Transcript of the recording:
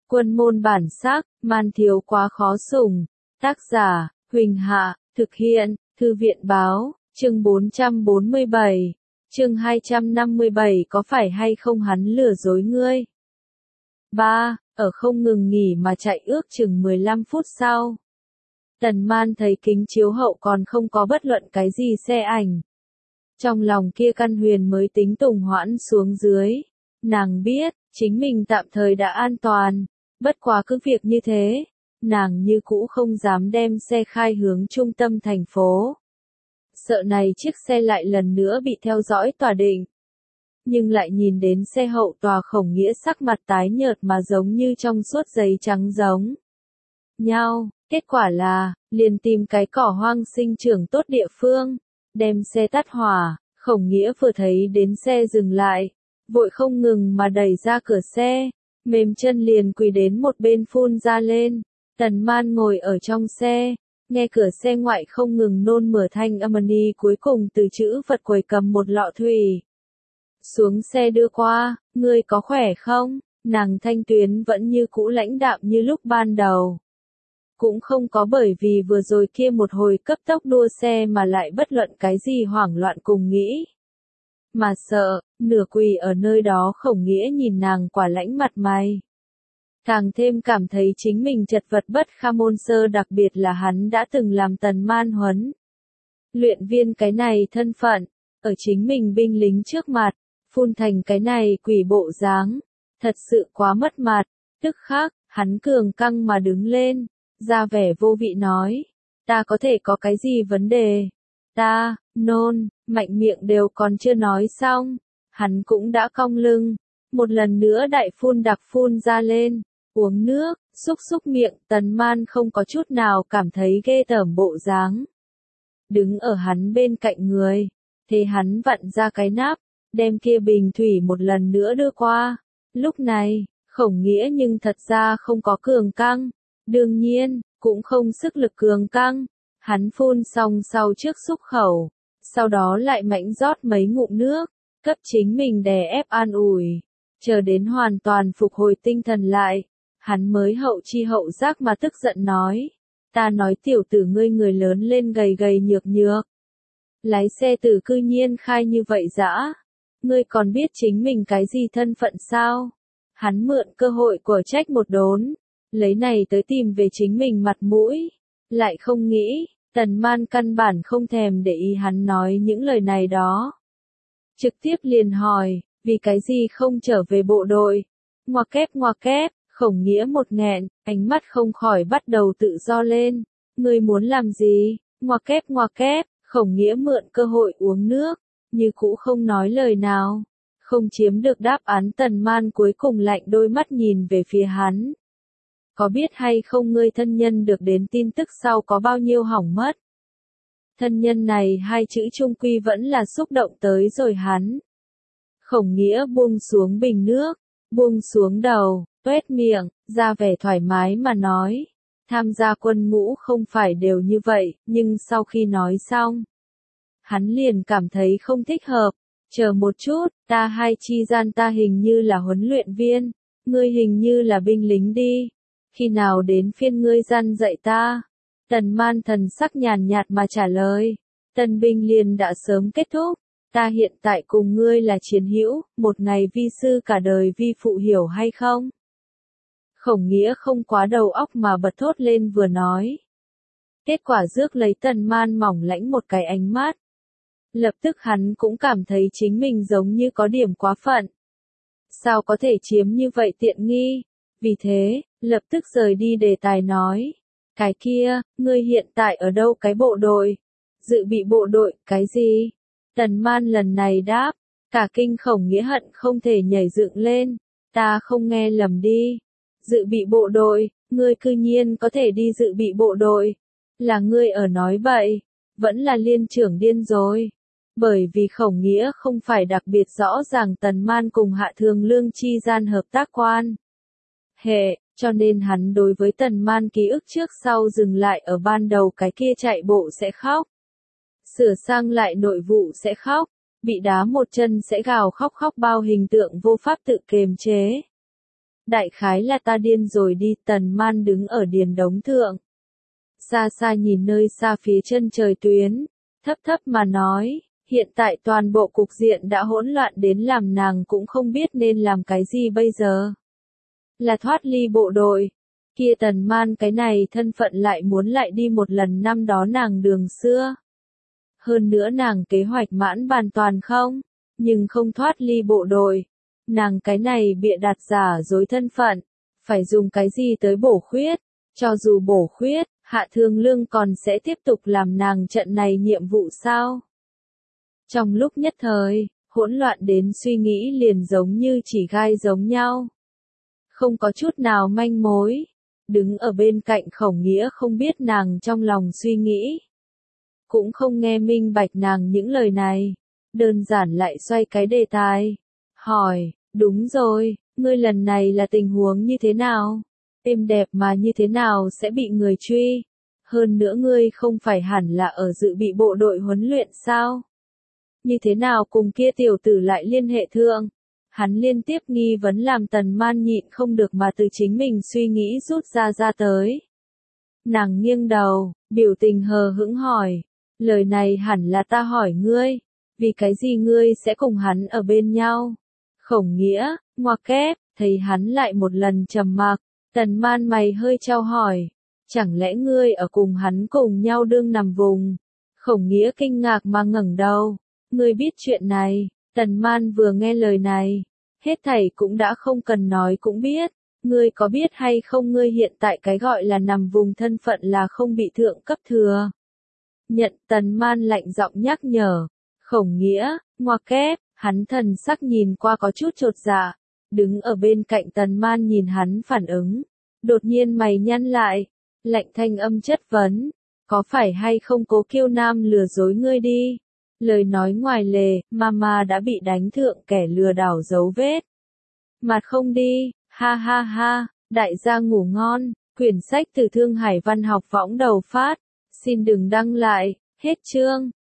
Quân môn bản sắc, man thiếu quá khó sủng. Tác giả, Huỳnh Hạ, thực hiện, Thư viện báo, chương 447, chương 257 có phải hay không hắn lừa dối ngươi? 3. Ở không ngừng nghỉ mà chạy ước chừng 15 phút sau. Tần Man thấy kính chiếu hậu còn không có bất luận cái gì xe ảnh. Trong lòng kia căn huyền mới tính tùng hoãn xuống dưới. Nàng biết, chính mình tạm thời đã an toàn. Bất quá cứ việc như thế, nàng như cũ không dám đem xe khai hướng trung tâm thành phố. Sợ này chiếc xe lại lần nữa bị theo dõi tỏa định. Nhưng lại nhìn đến xe hậu tòa Khổng Nghĩa sắc mặt tái nhợt mà giống như trong suốt giấy trắng giống nhau. Kết quả là, liền tìm cái cỏ hoang sinh trưởng tốt địa phương, đem xe tắt hỏa. Khổng Nghĩa vừa thấy đến xe dừng lại, vội không ngừng mà đẩy ra cửa xe, mềm chân liền quỳ đến một bên phun ra lên. Tần Man ngồi ở trong xe, nghe cửa xe ngoại không ngừng nôn mửa thanh âm ni, cuối cùng từ chữ vật quầy cầm một lọ thủy xuống xe đưa qua. Ngươi có khỏe không? Nàng thanh tuyến vẫn như cũ lãnh đạm như lúc ban đầu. Cũng không có bởi vì vừa rồi kia một hồi cấp tốc đua xe mà lại bất luận cái gì hoảng loạn cùng nghĩ. Mà sợ, nửa quỳ ở nơi đó Khổng Nghĩa nhìn nàng quả lãnh mặt mày. Càng thêm cảm thấy chính mình chật vật bất kham môn sơ, đặc biệt là hắn đã từng làm Tần Man huấn luyện viên cái này thân phận, ở chính mình binh lính trước mặt, phun thành cái này quỷ bộ dáng, thật sự quá mất mặt. Tức khắc, hắn cường căng mà đứng lên, ra vẻ vô vị nói, ta có thể có cái gì vấn đề? Ta, nôn, mạnh miệng đều còn chưa nói xong, hắn cũng đã cong lưng, một lần nữa đại phun đặc phun ra lên, uống nước, xúc xúc miệng. Tần Man không có chút nào cảm thấy ghê tởm bộ dáng. Đứng ở hắn bên cạnh người, thế hắn vặn ra cái nắp, đem kia bình thủy một lần nữa đưa qua. Lúc này, Khổng Nghĩa nhưng thật ra không có cường căng, đương nhiên, cũng không sức lực cường căng. Hắn phun xong sau trước xúc khẩu, sau đó lại mãnh rót mấy ngụm nước, cấp chính mình đè ép an ủi. Chờ đến hoàn toàn phục hồi tinh thần lại, hắn mới hậu chi hậu giác mà tức giận nói, ta nói tiểu tử ngươi người lớn lên gầy gầy nhược nhược, lái xe tử cư nhiên khai như vậy dã, ngươi còn biết chính mình cái gì thân phận sao? Hắn mượn cơ hội của trách một đốn, lấy này tới tìm về chính mình mặt mũi, lại không nghĩ, Tần Man căn bản không thèm để ý hắn nói những lời này đó. Trực tiếp liền hỏi, vì cái gì không trở về bộ đội? Ngoa kép, Khổng Nghĩa một nghẹn, ánh mắt không khỏi bắt đầu tự do lên. Ngươi muốn làm gì? Ngoa kép, Khổng Nghĩa mượn cơ hội uống nước, như cũ không nói lời nào. Không chiếm được đáp án, Tần Man cuối cùng lạnh đôi mắt nhìn về phía hắn. Có biết hay không ngươi thân nhân được đến tin tức sau có bao nhiêu hỏng mất? Thân nhân này hai chữ chung quy vẫn là xúc động tới rồi hắn. Khổng Nghĩa buông xuống bình nước, buông xuống đầu, tuét miệng, ra vẻ thoải mái mà nói. Tham gia quân ngũ không phải đều như vậy, nhưng sau khi nói xong, hắn liền cảm thấy không thích hợp. Chờ một chút, ta hai chi gian ta hình như là huấn luyện viên, ngươi hình như là binh lính đi. Khi nào đến phiên ngươi gian dạy ta? Tần Man thần sắc nhàn nhạt mà trả lời. Tân binh liền đã sớm kết thúc. Ta hiện tại cùng ngươi là chiến hữu, một ngày vi sư cả đời vi phụ, hiểu hay không? Khổng Nghĩa không quá đầu óc mà bật thốt lên vừa nói. Kết quả rước lấy Tần Man mỏng lãnh một cái ánh mắt. Lập tức hắn cũng cảm thấy chính mình giống như có điểm quá phận. Sao có thể chiếm như vậy tiện nghi? Vì thế, lập tức rời đi đề tài nói. Cái kia, ngươi hiện tại ở đâu? Cái bộ đội? Dự bị bộ đội, cái gì? Tần Man lần này đáp, cả kinh Khổng Nghĩa hận không thể nhảy dựng lên. Ta không nghe lầm đi. Dự bị bộ đội, ngươi cư nhiên có thể đi dự bị bộ đội. Là ngươi ở nói bậy, vẫn là liên trưởng điên rồi. Bởi vì Khổng Nghĩa không phải đặc biệt rõ ràng Tần Man cùng Hạ Thường Lương chi gian hợp tác quan hệ, cho nên hắn đối với Tần Man ký ức trước sau dừng lại ở ban đầu cái kia chạy bộ sẽ khóc, sửa sang lại nội vụ sẽ khóc, bị đá một chân sẽ gào khóc bao hình tượng vô pháp tự kiềm chế. đại khái là ta điên rồi đi. Tần Man đứng ở điền đống thượng. Xa xa nhìn nơi xa phía chân trời tuyến, thấp thấp mà nói, hiện tại toàn bộ cục diện đã hỗn loạn đến làm nàng cũng không biết nên làm cái gì bây giờ. Là thoát ly bộ đội, kia Tần Man cái này thân phận lại muốn lại đi một lần năm đó nàng đường xưa. Hơn nữa nàng kế hoạch mãn bàn toàn không, nhưng không thoát ly bộ đội. Nàng cái này bịa đặt giả dối thân phận, phải dùng cái gì tới bổ khuyết, cho dù bổ khuyết, Hạ Thương Lương còn sẽ tiếp tục làm nàng trận này nhiệm vụ sao? Trong lúc nhất thời, hỗn loạn đến suy nghĩ liền giống như chỉ gai giống nhau. Không có chút nào manh mối. Đứng ở bên cạnh Khổng Nghĩa không biết nàng trong lòng suy nghĩ. Cũng không nghe minh bạch nàng những lời này. Đơn giản lại xoay cái đề tài. Hỏi, đúng rồi, ngươi lần này là tình huống như thế nào? Êm đẹp mà như thế nào sẽ bị người truy? Hơn nữa ngươi không phải hẳn là ở dự bị bộ đội huấn luyện sao? Như thế nào cùng kia tiểu tử lại liên hệ thượng? Hắn liên tiếp nghi vấn làm Tần Man nhịn không được mà từ chính mình suy nghĩ rút ra tới. Nàng nghiêng đầu, biểu tình hờ hững hỏi, lời này hẳn là ta hỏi ngươi, vì cái gì ngươi sẽ cùng hắn ở bên nhau? Khổng Nghĩa, ngoặc kép, thấy hắn lại một lần trầm mặc, Tần Man mày hơi trao hỏi, chẳng lẽ ngươi ở cùng hắn cùng nhau đương nằm vùng? Khổng Nghĩa kinh ngạc mà ngẩng đầu, ngươi biết chuyện này? Tần Man vừa nghe lời này, hết thảy cũng đã không cần nói cũng biết, ngươi có biết hay không ngươi hiện tại cái gọi là nằm vùng thân phận là không bị thượng cấp thừa. Nhận. Tần Man lạnh giọng nhắc nhở, Khổng Nghĩa, ngoặc kép, hắn thần sắc nhìn qua có chút chột dạ, đứng ở bên cạnh Tần Man nhìn hắn phản ứng, đột nhiên mày nhăn lại, lạnh thanh âm chất vấn, có phải hay không Cố Kiêu Nam lừa dối ngươi đi? Lời nói ngoài lề, Mama đã bị đánh thượng kẻ lừa đảo dấu vết. Mặt không đi, ha ha ha, đại gia ngủ ngon, quyển sách từ Thương Hải Văn học võng đầu phát, xin đừng đăng lại, hết chương.